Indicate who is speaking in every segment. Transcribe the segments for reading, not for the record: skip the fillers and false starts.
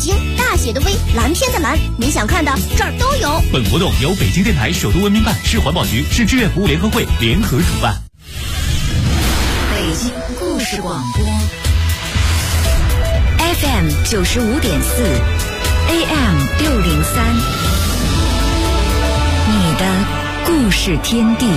Speaker 1: 京，大写的 V， 蓝天的蓝，你想看的这儿都有。
Speaker 2: 本活动由北京电台首都文明办、市环保局、市志愿服务联合会联合主办。
Speaker 3: 北京故事广播 FM 95.4 AM 603，你的故事天地。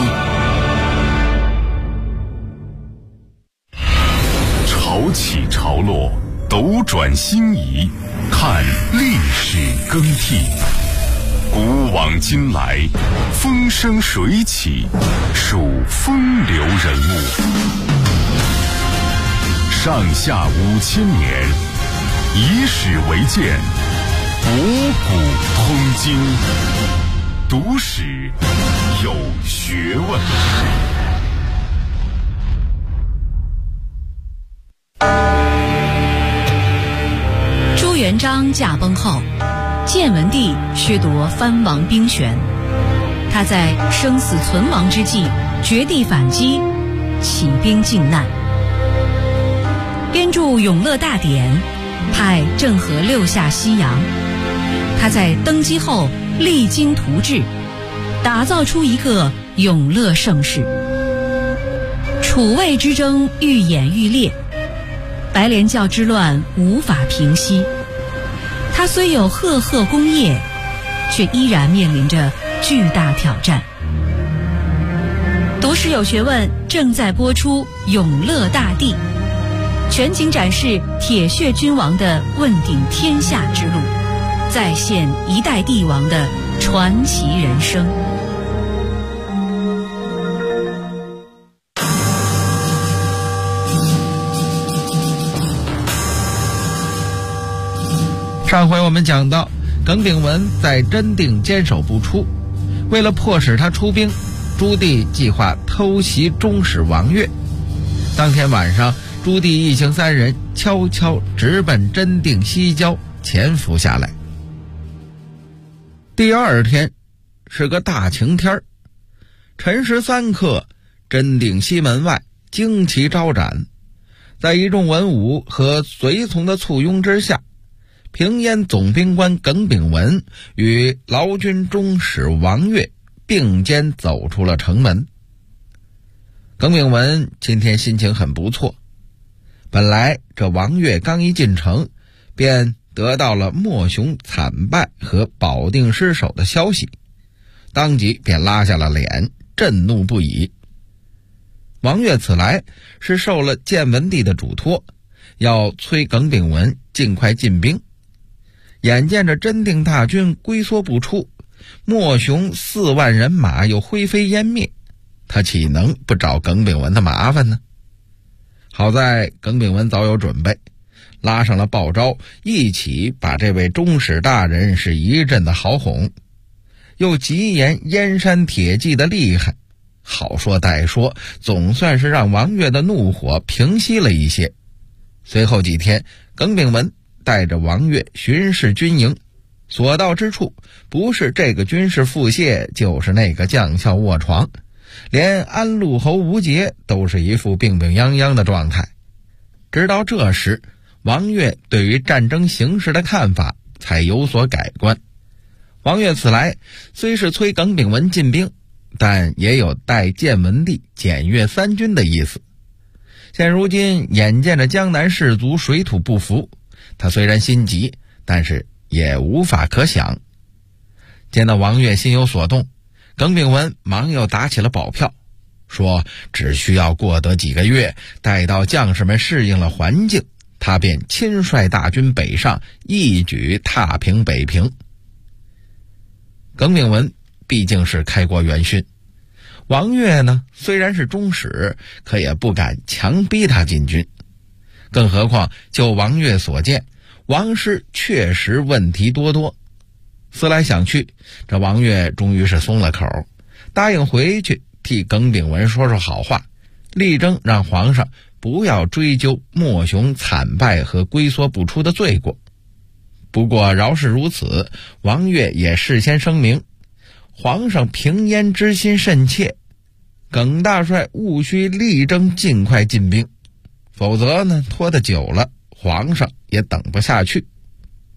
Speaker 4: 潮起潮落，斗转星移，看历史更替。古往今来，风生水起，数风流人物。上下5000年，以史为鉴，五古通今。读史有学问。
Speaker 5: 朱元璋驾崩后，建文帝削夺藩王兵权，他在生死存亡之际绝地反击，起兵靖难，编著《永乐大典》，派郑和六下西洋。他在登基后励精图治，打造出一个永乐盛世。楚魏之争愈演愈烈，白莲教之乱无法平息。他虽有赫赫功业，却依然面临着巨大挑战。读史有学问正在播出《永乐大帝》，全景展示铁血君王的问鼎天下之路，再现一代帝王的传奇人生。
Speaker 6: 上回我们讲到，耿炳文在真定坚守不出，为了迫使他出兵，朱棣计划偷袭中使王悦。当天晚上，朱棣一行3人悄悄直奔真定西郊潜伏下来。第二天是个大晴天，辰时3刻，真定西门外旌旗招展，在一众文武和随从的簇拥之下，平燕总兵官耿炳文与劳军中使王悦并肩走出了城门。耿炳文今天心情很不错，本来这王悦刚一进城，便得到了莫雄惨败和保定失守的消息，当即便拉下了脸，震怒不已。王悦此来是受了建文帝的嘱托，要催耿炳文尽快进兵。眼见着真定大军龟缩不出，莫雄4万人马又灰飞烟灭，他岂能不找耿炳文的麻烦呢？好在耿炳文早有准备，拉上了鲍昭，一起把这位中使大人是一阵的好哄，又极言燕山铁骑的厉害，好说歹说，总算是让王悦的怒火平息了一些。随后几天，耿炳文带着王悦巡视军营，所到之处，不是这个军士腹泻，就是那个将校卧床，连安陆侯吴杰都是一副病病殃殃的状态。直到这时，王悦对于战争形势的看法才有所改观。王悦此来虽是催耿炳文进兵，但也有待建文帝检阅3军的意思。现如今眼见着江南士卒水土不服，他虽然心急，但是也无法可想。见到王悦心有所动，耿炳文忙又打起了保票，说只需要过得几个月，待到将士们适应了环境，他便亲率大军北上，一举踏平北平。耿炳文毕竟是开国元勋，王悦呢虽然是中使，可也不敢强逼他进军。更何况就王悦所见，王师确实问题多多。思来想去，这王悦终于是松了口，答应回去替耿炳文说说好话，力争让皇上不要追究莫雄惨败和龟缩不出的罪过。不过饶是如此，王悦也事先声明，皇上平燕之心甚切，耿大帅务须力争尽快进兵，否则呢，拖得久了，皇上也等不下去。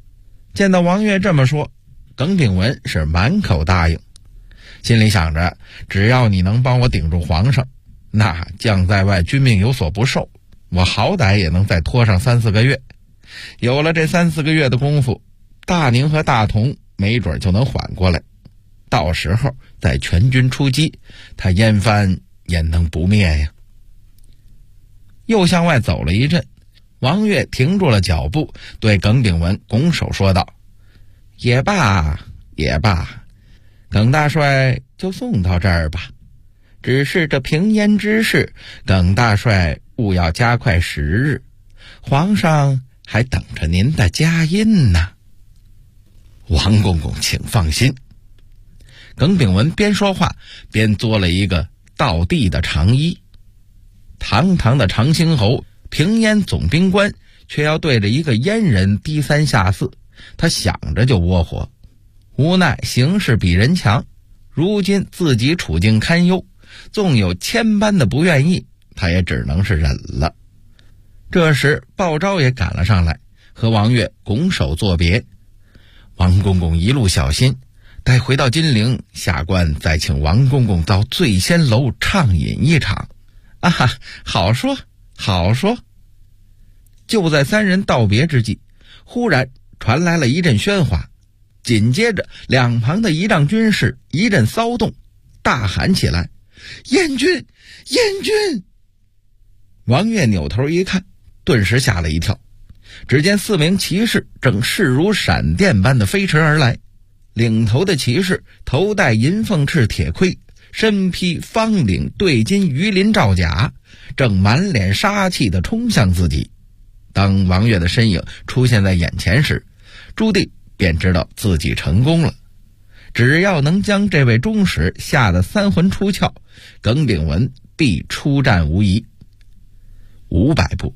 Speaker 6: 见到王悦这么说，耿炳文是满口答应，心里想着只要你能帮我顶住皇上，那将在外君命有所不受，我好歹也能再拖上3-4个月。有了这3-4个月的功夫，大宁和大同没准就能缓过来，到时候再全军出击，他燕藩也能不灭呀。又向外走了一阵，王悦停住了脚步，对耿炳文拱手说道：也罢也罢，耿大帅就送到这儿吧，只是这平燕之事，耿大帅务要加快时日，皇上还等着您的佳音呢。王公公请放心。耿炳文边说话边作了一个倒地的长揖。堂堂的长兴侯，平燕总兵官，却要对着一个燕人低三下四，他想着就窝火。无奈形势比人强，如今自己处境堪忧，纵有千般的不愿意，他也只能是忍了。这时鲍昭也赶了上来，和王悦拱手作别。王公公一路小心，待回到金陵，下官再请王公公到醉仙楼畅饮一场。啊，好说好说。就在三人道别之际，忽然传来了一阵喧哗，紧接着两旁的仪仗军士一阵骚动，大喊起来：燕军燕军！王悦扭头一看，顿时吓了一跳，只见4名骑士正势如闪电般的飞驰而来，领头的骑士头戴银凤翅铁盔，身披方领对金鱼鳞罩甲，正满脸杀气地冲向自己。当王悦的身影出现在眼前时，朱棣便知道自己成功了。只要能将这位忠使吓得三魂出窍，耿炳文必出战无疑。500步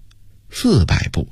Speaker 6: 400步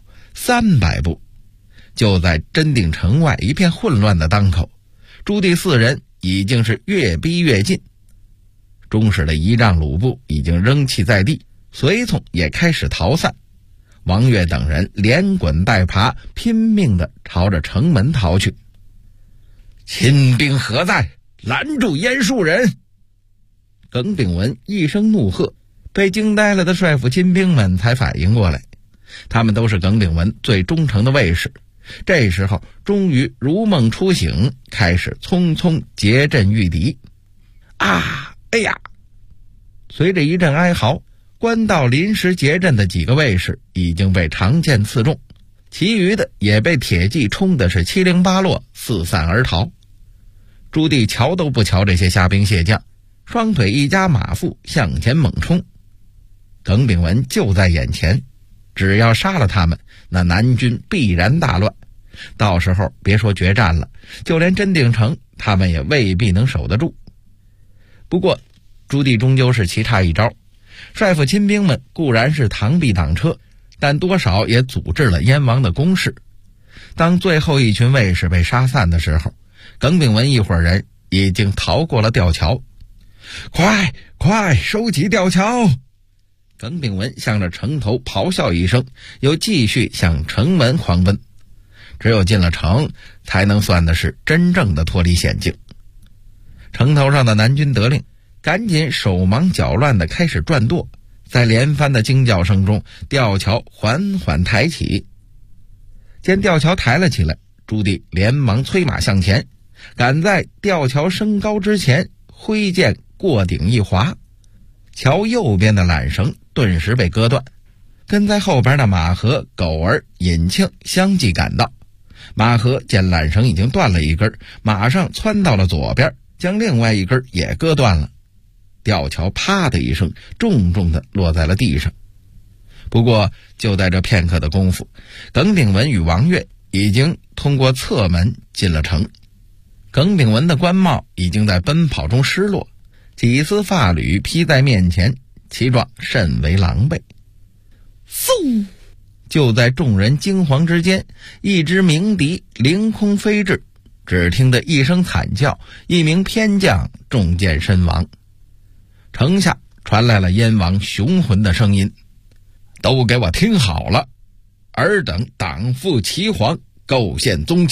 Speaker 6: 300步，就在真定城外一片混乱的当口，朱棣4人已经是越逼越近。忠使的仪仗鲁布已经扔弃在地，随从也开始逃散。王悦等人连滚带爬，拼命地朝着城门逃去。秦兵何在？拦住燕树人！耿炳文一声怒喝，被惊呆了的帅府亲兵们才反应过来，他们都是耿炳文最忠诚的卫士，这时候终于如梦初醒，开始匆匆结阵御敌。啊！哎呀！随着一阵哀嚎，官道临时结阵的几个卫士已经被长剑刺中，其余的也被铁骑冲的是七零八落，四散而逃。朱棣瞧都不瞧这些虾兵蟹将，双腿一夹马腹向前猛冲。耿炳文就在眼前，只要杀了他们，那南军必然大乱，到时候别说决战了，就连真定城他们也未必能守得住。不过朱棣终究是棋差一招，帅府亲兵们固然是螳臂挡车，但多少也阻滞了燕王的攻势。当最后一群卫士被杀散的时候，耿炳文一伙人已经逃过了吊桥。快快收起吊桥！耿炳文向着城头咆哮一声，又继续向城门狂奔。只有进了城，才能算的是真正的脱离险境。城头上的南军得令，赶紧手忙脚乱地开始转舵，在连番的惊叫声中，吊桥缓缓抬起。见吊桥抬了起来，朱棣连忙催马向前，赶在吊桥升高之前，挥剑过顶一划，桥右边的缆绳顿时被割断。跟在后边的马和、狗儿、尹庆相继赶到，马和见缆绳已经断了一根，马上窜到了左边，将另外一根也割断了。吊桥啪的一声重重地落在了地上。不过就在这片刻的功夫，耿炳文与王悦已经通过侧门进了城。耿炳文的官帽已经在奔跑中失落，几丝发缕披在面前，其状甚为狼狈。嗖！就在众人惊惶之间，一支鸣笛凌空飞至，只听得一声惨叫，一名偏将中箭身亡。城下传来了燕王雄浑的声音：都给我听好了，尔等党负齐皇，构陷宗亲，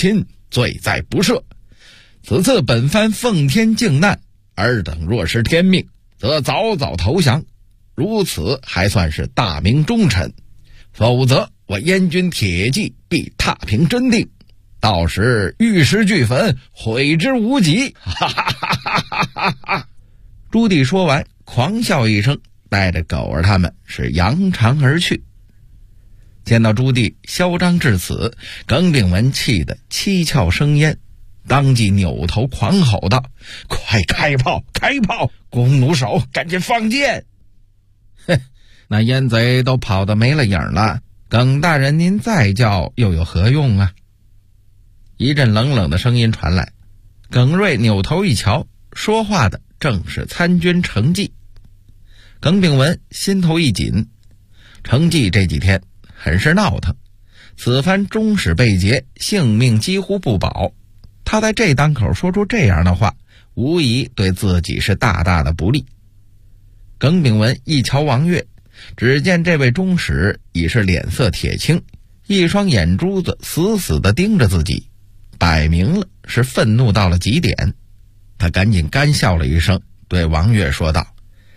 Speaker 6: 罪在不赦。此次本番奉天靖难，尔等若是天命，则早早投降，如此还算是大明忠臣，否则我燕军铁骑必踏平真定，到时玉石俱焚，毁之无及。哈哈哈哈哈哈！朱棣说完，狂笑一声，带着狗儿他们是扬长而去。见到朱棣嚣张至此，耿炳文气得七窍生烟，当即扭头狂吼道：快开炮，开炮！弓弩手，赶紧放箭！哼，那烟贼都跑得没了影了，耿大人您再叫又有何用啊？一阵冷冷的声音传来，耿瑞扭头一瞧，说话的正是参军程济。耿炳文心头一紧，程济这几天很是闹腾，此番中使被劫，性命几乎不保，他在这当口说出这样的话，无疑对自己是大大的不利。耿炳文一瞧王悦，只见这位中使已是脸色铁青，一双眼珠子死死地盯着自己，摆明了是愤怒到了极点。他赶紧干笑了一声，对王悦说道：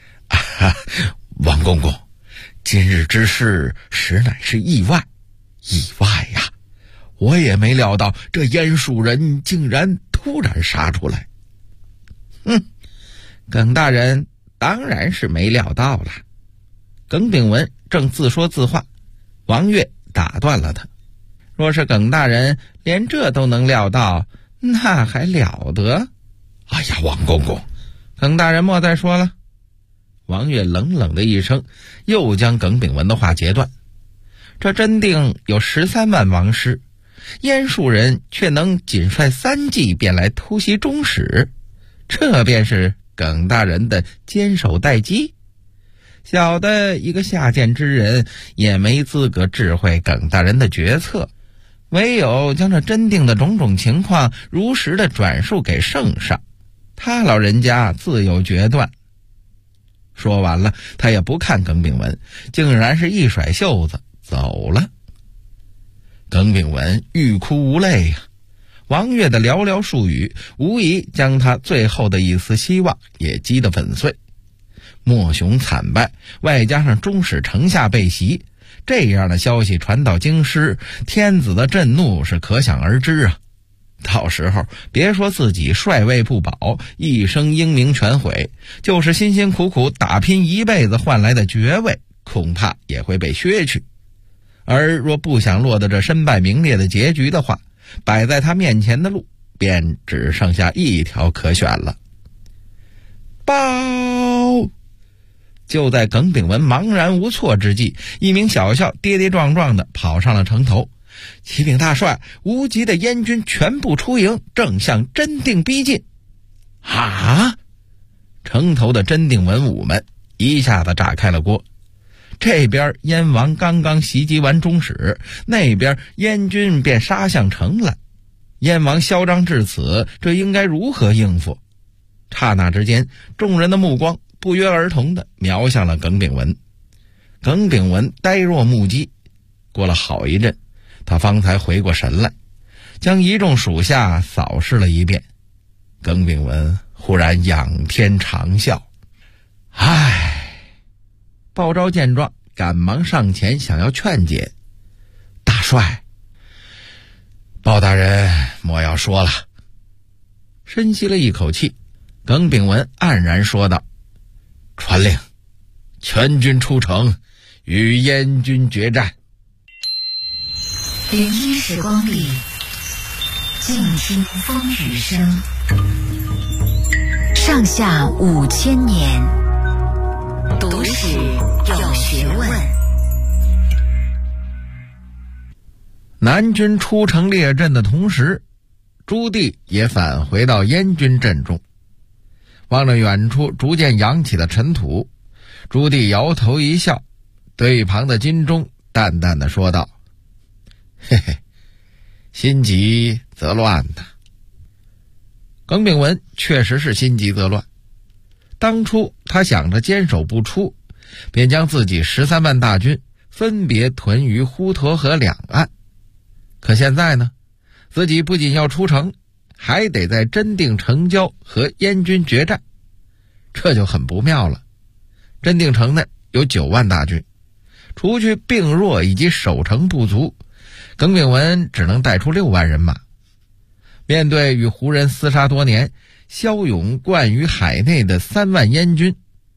Speaker 6: 王公公，今日之事实乃是意外呀！我也没料到这燕蜀人竟然突然杀出来。耿大人当然是没料到了。耿炳文正自说自话，王悦打断了他：若是耿大人连这都能料到，那还了得？哎呀，王公公，耿大人莫再说了。王悦冷冷的一声，又将耿炳文的话截断。这真定有13万王师，燕蜀人却能仅率3骑便来突袭中使，这便是耿大人的坚守待机。小的一个下贱之人也没资格智慧耿大人的决策，唯有将这真定的种种情况如实的转述给圣上，他老人家自有决断。说完了，他也不看耿炳文，竟然是一甩袖子走了。耿炳文欲哭无泪呀，王悦的寥寥数语无疑将他最后的一丝希望也击得粉碎。莫雄惨败，外加上中使城下被袭，这样的消息传到京师，天子的震怒是可想而知啊。到时候别说自己帅位不保，一生英名全毁，就是辛辛苦苦打拼一辈子换来的爵位，恐怕也会被削去。而若不想落得这身败名裂的结局的话，摆在他面前的路便只剩下一条可选了。报！就在耿炳文茫然无措之际，一名小校跌跌撞撞地跑上了城头。启禀大帅，无极的燕军全部出营，正向真定逼近。啊！城头的真定文武们一下子炸开了锅。这边燕王刚刚袭击完中使，那边燕军便杀向城来。燕王嚣张至此，这应该如何应付？刹那之间，众人的目光不约而同地瞄向了耿炳文。耿炳文呆若木鸡，过了好一阵，他方才回过神来，将一众属下扫视了一遍。耿炳文忽然仰天长啸：唉！鲍昭见状，赶忙上前想要劝解：大帅，鲍大人莫要说了。深吸了一口气，耿炳文黯然说道：传令，全军出城，与燕军决战。
Speaker 3: 01时光里，静听风雨声，上下5000年，读史有学问。
Speaker 6: 南军出城列阵的同时，朱棣也返回到燕军阵中。望着远处逐渐扬起的尘土，朱棣摇头一笑，对一旁的金钟淡淡的说道：嘿嘿，心急则乱呐。耿炳文确实是心急则乱。当初他想着坚守不出，便将自己13万大军分别屯于滹沱河两岸。可现在呢， 自己不仅要出城，还得在真定城郊和燕军决战，这就很不妙了。真定城内有9万大军，除去病弱以及守城不足，耿炳文只能带出6万人马。面对与胡人厮杀多年、骁勇冠于海内的3万燕军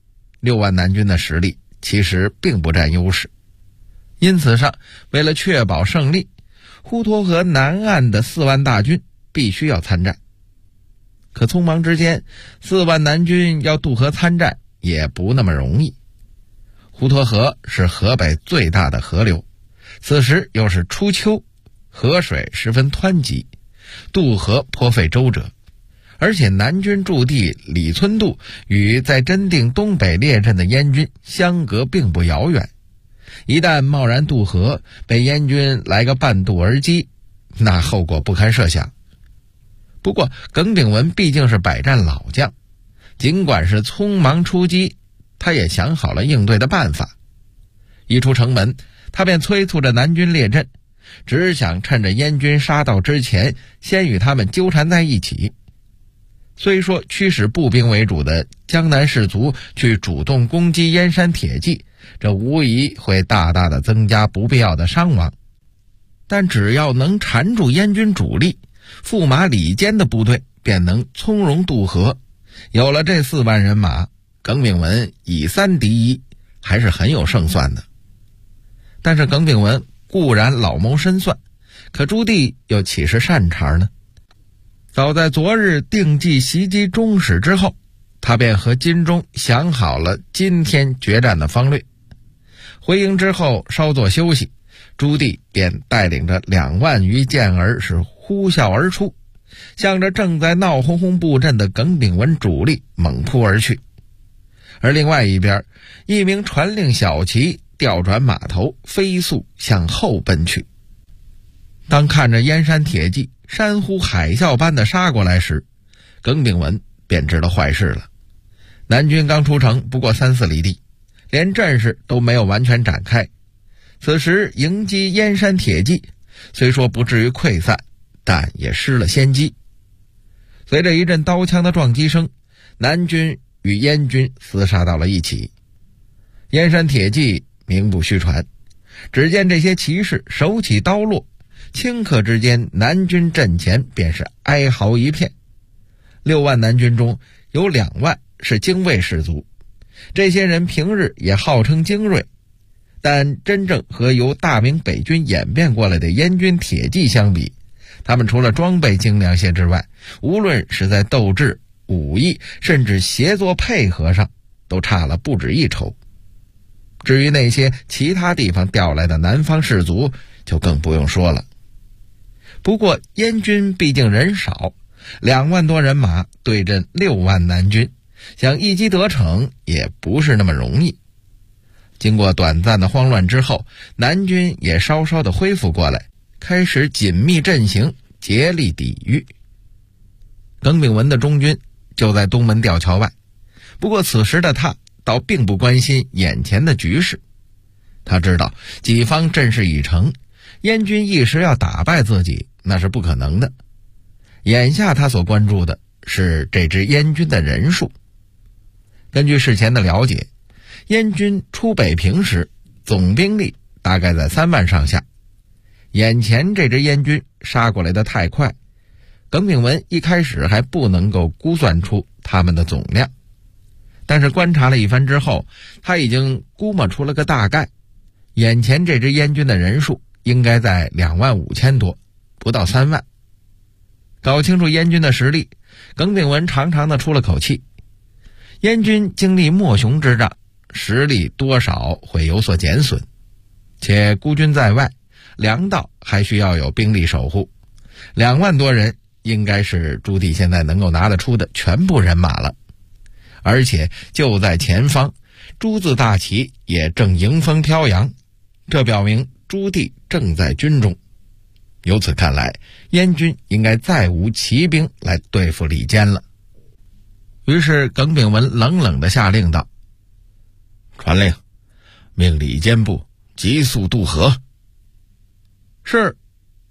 Speaker 6: ，6万南军的实力其实并不占优势。因此上，为了确保胜利，滹沱河南岸的4万大军必须要参战。可匆忙之间，4万南军要渡河参战也不那么容易。滹沱河是河北最大的河流，此时又是初秋，河水十分湍急，渡河颇费周折。而且南军驻地李村渡与在真定东北列阵的燕军相隔并不遥远，一旦贸然渡河，被燕军来个半渡而击，那后果不堪设想。不过耿炳文毕竟是百战老将，尽管是匆忙出击，他也想好了应对的办法。一出城门，他便催促着南军列阵，只想趁着燕军杀到之前，先与他们纠缠在一起。虽说驱使步兵为主的江南士卒去主动攻击燕山铁骑，这无疑会大大的增加不必要的伤亡，但只要能缠住燕军主力，驸马李坚的部队便能从容渡河。有了这4万人马，耿炳文以3敌1，还是很有胜算的。但是耿炳文固然老谋深算，可朱棣又岂是善茬呢？早在昨日定计袭击中使之后，他便和金钟想好了今天决战的方略。回营之后稍作休息，朱棣便带领着2万余健儿是呼啸而出，向着正在闹哄哄布阵的耿炳文主力猛扑而去。而另外一边，一名传令小骑调转马头，飞速向后奔去。当看着燕山铁骑山呼海啸般的杀过来时，耿炳文便知道坏事了。南军刚出城不过3-4里地，连阵势都没有完全展开。此时迎击燕山铁骑，虽说不至于溃散，但也失了先机。随着一阵刀枪的撞击声，南军与燕军厮杀到了一起。燕山铁骑名不虚传，只见这些骑士手起刀落，顷刻之间南军阵前便是哀嚎一片。6万南军中有2万是精卫士卒，这些人平日也号称精锐，但真正和由大明北军演变过来的燕军铁骑相比，他们除了装备精良些之外，无论是在斗志、武艺甚至协作配合上都差了不止一筹。至于那些其他地方调来的南方士卒就更不用说了。不过燕军毕竟人少，2万多人马对阵6万南军，想一击得逞也不是那么容易。经过短暂的慌乱之后，南军也稍稍的恢复过来，开始紧密阵型，竭力抵御。耿炳文的中军就在东门吊桥外，不过此时的他倒并不关心眼前的局势。他知道己方阵势已成，燕军一时要打败自己那是不可能的。眼下他所关注的是这支燕军的人数。根据事前的了解，燕军出北平时总兵力大概在3万上下。眼前这支燕军杀过来的太快，耿炳文一开始还不能够估算出他们的总量，但是观察了一番之后，他已经估摸出了个大概。眼前这支燕军的人数应该在2万5千多，不到3万。搞清楚燕军的实力，耿炳文长长的出了口气。燕军经历莫雄之战，实力多少会有所减损，且孤军在外，粮道还需要有兵力守护。2万多人应该是朱棣现在能够拿得出的全部人马了。而且就在前方，朱字大旗也正迎风飘扬，这表明朱棣正在军中。由此看来，燕军应该再无骑兵来对付李坚了。于是耿炳文冷冷地下令道：传令，命李坚部急速渡河。是。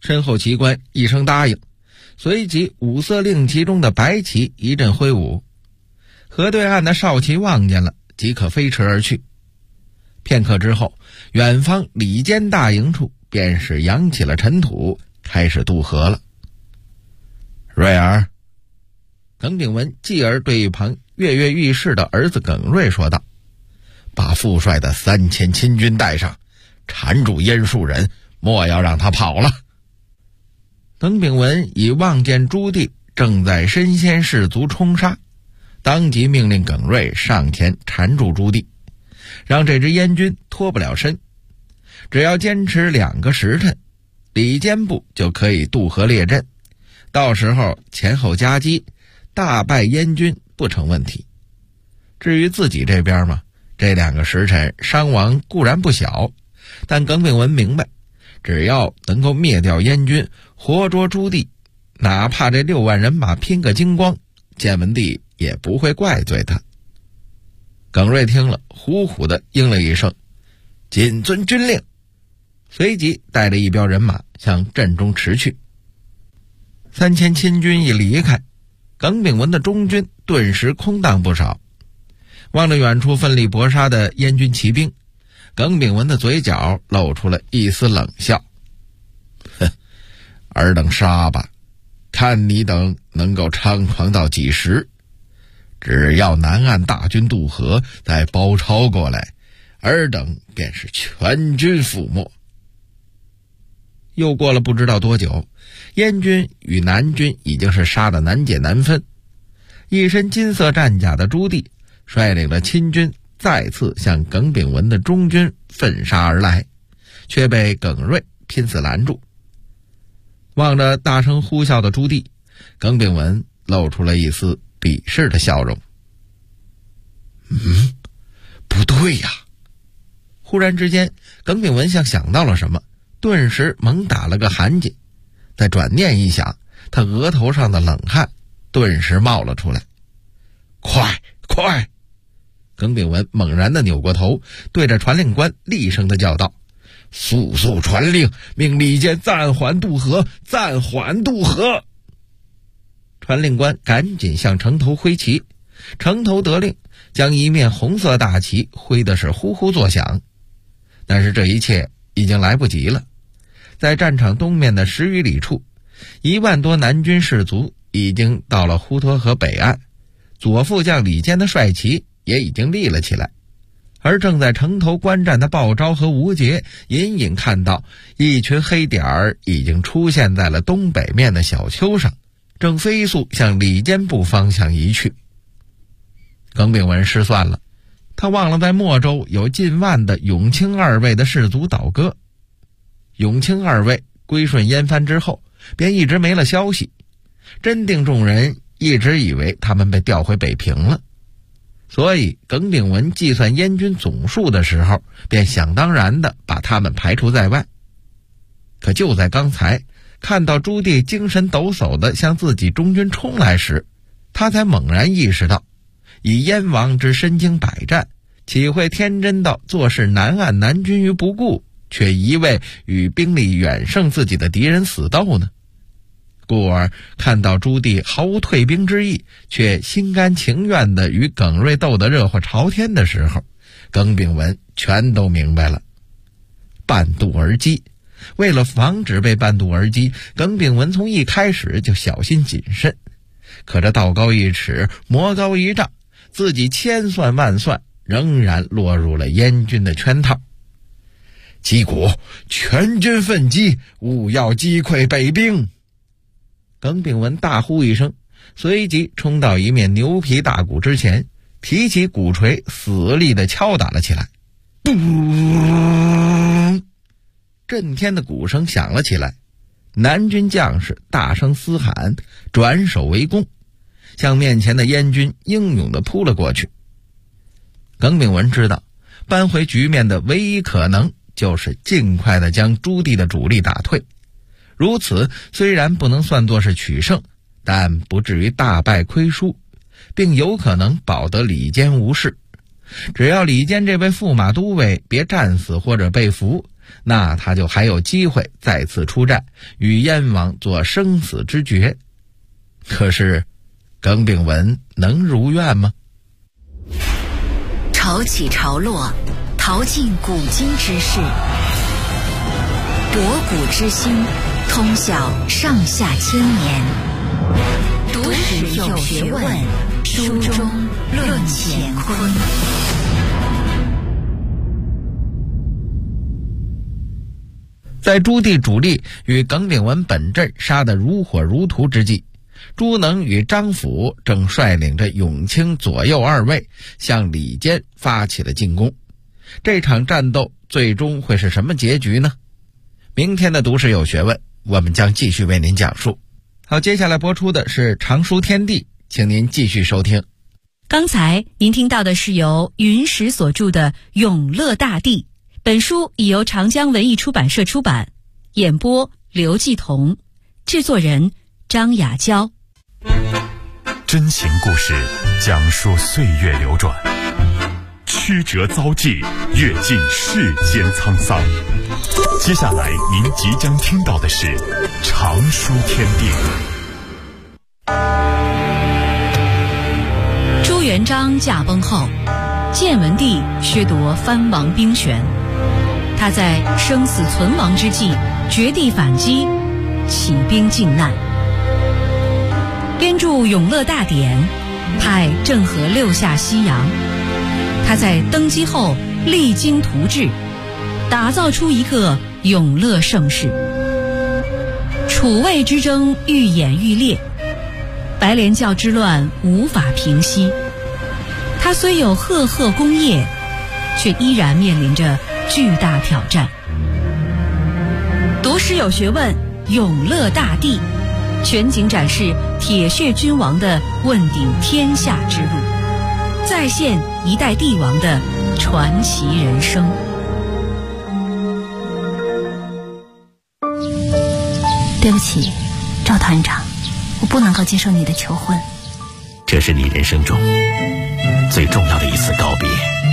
Speaker 6: 身后旗官一声答应，随即五色令旗中的白旗一阵挥舞，河对岸的哨旗望见了，即可飞驰而去。片刻之后，远方里间大营处便是扬起了尘土，开始渡河了。瑞儿，耿炳文继而对一旁跃跃欲试的儿子耿瑞说道，把父帅的3000亲军带上，缠住燕树人，莫要让他跑了。耿炳文已望见朱棣正在身先士卒冲杀，当即命令耿瑞上前缠住朱棣，让这支燕军脱不了身。只要坚持2个时辰，里间部就可以渡河列阵，到时候前后夹击，大败燕军不成问题。至于自己这边嘛，这2个时辰伤亡固然不小，但耿炳文明白，只要能够灭掉燕军，活捉朱棣，哪怕这6万人马拼个精光，建文帝也不会怪罪他。耿瑞听了，虎虎地应了一声，谨遵军令，随即带着一彪人马向阵中驰去。3000亲军一离开，耿炳文的中军顿时空荡不少。望着远处奋力搏杀的燕军骑兵，耿炳文的嘴角露出了一丝冷笑，哼，尔等杀吧，看你等能够猖狂到几时。只要南岸大军渡河，再包抄过来，尔等便是全军覆没。又过了不知道多久，燕军与南军已经是杀得难解难分。一身金色战甲的朱棣率领了亲军再次向耿炳文的中军奋杀而来，却被耿瑞拼死拦住。望着大声呼啸的朱棣，耿炳文露出了一丝鄙视的笑容。不对呀！忽然之间，耿炳文像想到了什么，顿时猛打了个寒噤。再转念一想，他额头上的冷汗顿时冒了出来。快！耿炳文猛然地扭过头，对着传令官厉声地叫道，速传令，命里间暂缓渡河，暂缓渡河。传令官赶紧向城头挥旗，城头得令，将一面红色大旗挥的是呼呼作响。但是这一切已经来不及了。在战场东面的10余里处，1万多南军士卒已经到了滹沱河北岸，左副将李坚的帅旗也已经立了起来。而正在城头观战的鲍昭和吴杰隐隐看到一群黑点儿已经出现在了东北面的小丘上，正飞速向里间部方向移去。耿炳文失算了，他忘了在莫州有近万的永清2卫的士卒倒戈。永清2卫归顺燕藩之后，便一直没了消息，真定众人一直以为他们被调回北平了。所以耿炳文计算燕军总数的时候，便想当然地把他们排除在外。可就在刚才看到朱棣精神抖擞地向自己中军冲来时，他才猛然意识到，以燕王之身经百战，岂会天真到坐视南岸南军于不顾，却一味与兵力远胜自己的敌人死斗呢？故而看到朱棣毫无退兵之意，却心甘情愿地与耿瑞斗得热火朝天的时候，耿炳文全都明白了。半渡而击，为了防止被半渡而击，耿炳文从一开始就小心谨慎。可这道高一尺，魔高一丈，自己千算万算，仍然落入了燕军的圈套。击鼓，全军奋击，勿要击溃北兵！耿炳文大呼一声，随即冲到一面牛皮大鼓之前，提起鼓槌，死力地敲打了起来。咚！震天的鼓声响了起来，南军将士大声嘶喊，转手为攻，向面前的燕军英勇地扑了过去。耿炳文知道，扳回局面的唯一可能就是尽快地将朱棣的主力打退。如此虽然不能算作是取胜，但不至于大败亏输，并有可能保得李坚无事。只要李坚这位驸马都尉别战死或者被俘， 那他就还有机会再次出战，与燕王做生死之决。可是耿炳文能如愿吗？
Speaker 3: 潮起潮落，淘尽古今之事，博古之心，通晓上下千年。读史有学问，书中论乾坤。
Speaker 6: 在朱棣主力与耿炳文本阵杀得如火如荼之际，朱能与张辅正率领着永清左右二卫向里间发起了进攻。这场战斗最终会是什么结局呢？明天的读史有学问，我们将继续为您讲述。好，接下来播出的是常书天地，请您继续收听。
Speaker 5: 刚才您听到的是由云石所著的《永乐大帝》，本书已由长江文艺出版社出版，演播刘继彤，制作人张雅娇。
Speaker 4: 真情故事讲述岁月流转，曲折遭际，阅尽世间沧桑。接下来您即将听到的是常书天地。
Speaker 5: 朱元璋驾崩后，建文帝削夺藩王兵权，他在生死存亡之际绝地反击，起兵靖难。编著《永乐大典》，派郑和六下西洋。他在登基后励精图治，打造出一个永乐盛世。楚魏之争愈演愈烈，白莲教之乱无法平息。他虽有赫赫功业，却依然面临着巨大挑战。读史有学问，永乐大帝全景展示铁血君王的问鼎天下之路，再现一代帝王的传奇人生。
Speaker 7: 对不起，赵团长，我不能够接受你的求婚。
Speaker 8: 这是你人生中最重要的一次告别，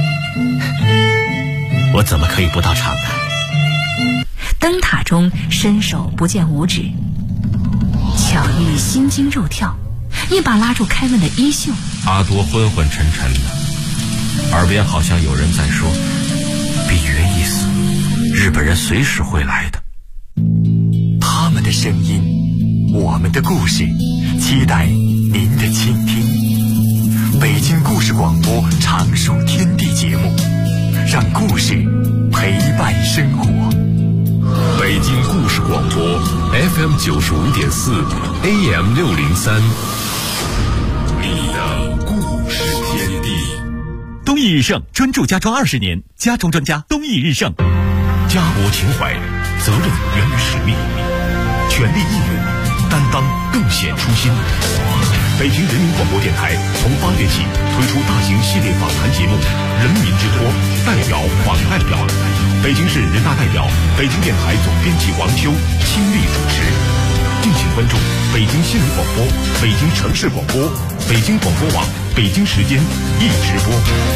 Speaker 8: 我怎么可以不到场呢？
Speaker 7: 灯塔中伸手不见五指，巧遇心惊肉跳，一把拉住凯文的衣袖。
Speaker 9: 阿多昏昏沉沉的，耳边好像有人在说：“比约意思，日本人随时会来的。”
Speaker 10: 他们的声音，我们的故事，期待您的倾听。北京故事广播常书天地节目，让故事陪伴生活。
Speaker 4: 北京故事广播 FM 95.4 AM 603，你的故事天地。
Speaker 2: 东义日盛专注家装20年，家装专家东义日盛。
Speaker 10: 家国情怀，责任源于使命，全力义勇，担当更显初心。北京人民广播电台从8月起推出大型系列访谈节目《人民之托》，代表访代表。北京市人大代表、北京电台总编辑王修亲力主持。敬请关注北京新闻广播、北京城市广播、北京广播网、北京时间一直播。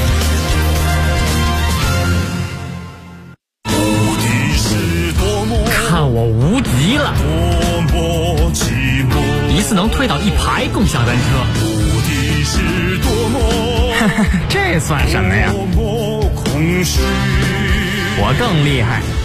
Speaker 10: 无敌是多么，
Speaker 11: 看我无敌了！
Speaker 10: 多么寂寞。
Speaker 11: 一次能推倒1排共享单车，
Speaker 10: 无敌是多么，
Speaker 11: 这算什么呀？
Speaker 10: 多么空虚，
Speaker 11: 我更厉害。